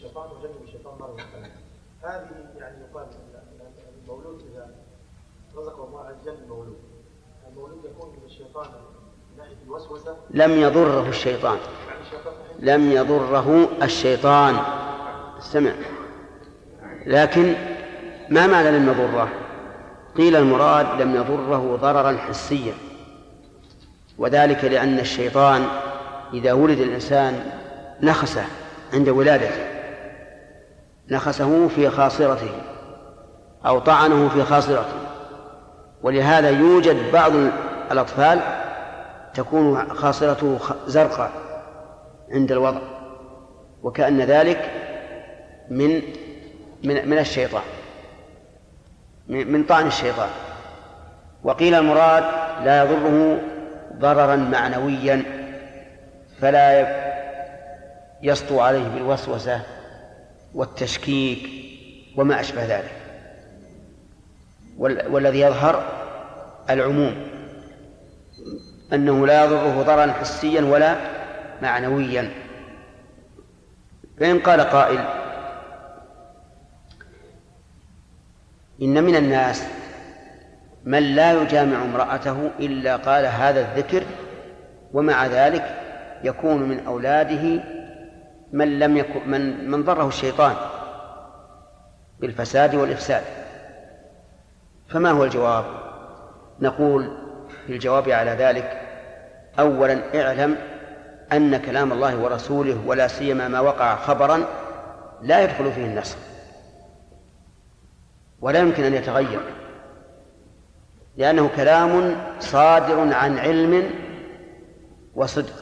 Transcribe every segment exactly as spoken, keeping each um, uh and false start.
الشيطان وجنب الشيطان مرة ثانية. هذه يعني يقال المولود إذا رزقه الله عز وجل المولود المولود يكون من الشيطان من ناحية الوسوسة. لم يضره الشيطان لم يضره الشيطان استمع. لكن ما معنى لم يضره؟ قيل المراد لم يضره ضررا حسيا، وذلك لأن الشيطان إذا ولد الإنسان نخسه عند ولادته، نخسه في خاصرته أو طعنه في خاصرته، ولهذا يوجد بعض الأطفال تكون خاصرته زرقاء عند الوضع، وكأن ذلك من من من الشيطان، من طعن الشيطان. وقيل المراد لا يضره ضررا معنويا، فلا يسطو عليه بالوسوسة والتشكيك وما أشبه ذلك. والذي يظهر العموم أنه لا يضره ضررا حسيا ولا معنويا. فإن قال قائل إن من الناس من لا يجامع امرأته إلا قال هذا الذكر، ومع ذلك يكون من أولاده من لم يكن من, من ضره الشيطان بالفساد والإفساد، فما هو الجواب؟ نقول في الجواب على ذلك: أولا اعلم أن كلام الله ورسوله ولا سيما ما وقع خبرا لا يدخل فيه النسخ ولا يمكن أن يتغير، لأنه كلام صادر عن علم وصدق.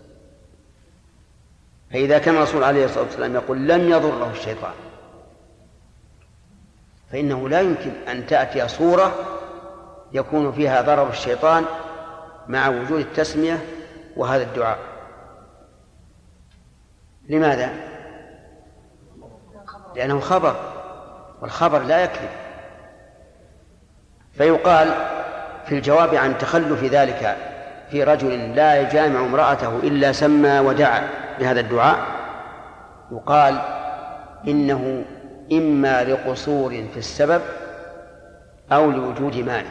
فإذا كان الرسول عليه الصلاة والسلام يقول لم يضره الشيطان، فإنه لا يمكن أن تأتي صورة يكون فيها ضرر الشيطان مع وجود التسمية وهذا الدعاء. لماذا؟ لأنه خبر، والخبر لا يكذب. فيقال في الجواب عن تخلف ذلك في رجل لا يجامع امرأته إلا سمى ودعا بهذا الدعاء، يقال إنه إما لقصور في السبب أو لوجود مانع،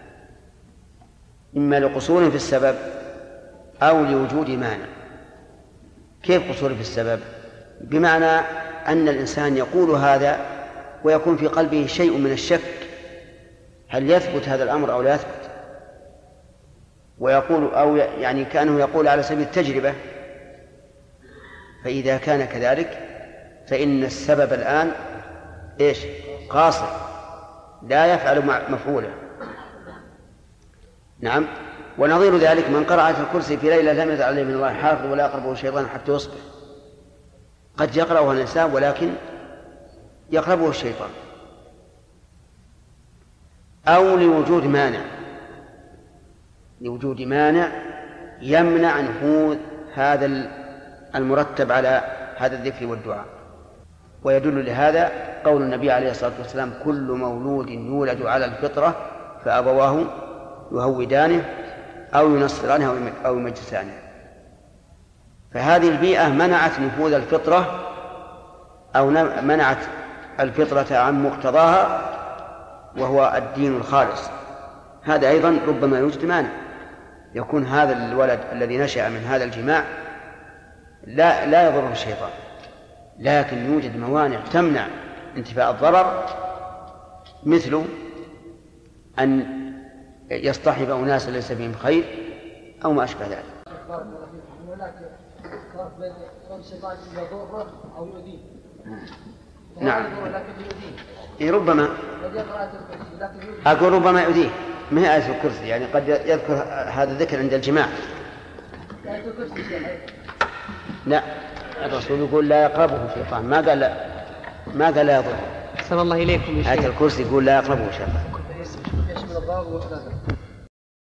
إما لقصور في السبب أو لوجود مانع. كيف قصور في السبب؟ بمعنى أن الإنسان يقول هذا ويكون في قلبه شيء من الشك هل يثبت هذا الأمر أو لا يثبت، ويقول أو يعني كأنه يقول على سبيل التجربة. فإذا كان كذلك فإن السبب الآن إيش؟ قاصر لا يفعل مفعوله. نعم. ونظير ذلك من قرأ آية الكرسي في ليلة لم يزل عليه من الله حافظ ولا يقربه الشيطان حتى يصبح. قد يقرأها الإنسان ولكن يقربه الشيطان، أو لوجود مانع، لوجود مانع يمنع نفوذ هذا المرتب على هذا الذكر والدعاء. ويدل لهذا قول النبي عليه الصلاة والسلام: كل مولود يولد على الفطرة فأبواه يهودانه أو ينصرانه أو يمجسانه. فهذه البيئة منعت نفوذ الفطرة أو منعت الفطرة عن مقتضاها وهو الدين الخالص. هذا أيضا ربما يوجد مانع، يكون هذا الولد الذي نشأ من هذا الجماع لا لا يضره الشيطان، لكن يوجد موانع تمنع انتفاء الضرر، مثل أن يصطحب أناس ليس بهم خير أو ما أشبه ذلك. نعم. ربما أقول ربما يؤذيه، ما هي آية الكرسي، يعني قد يذكر هذا الذكر عند الجماع. لا، الرسول يقول لا يقربه شيطان، ما قال لا، ما قال لا يضره. أحسن الله إليكم. آية الكرسي يقول لا يقربه شيطان.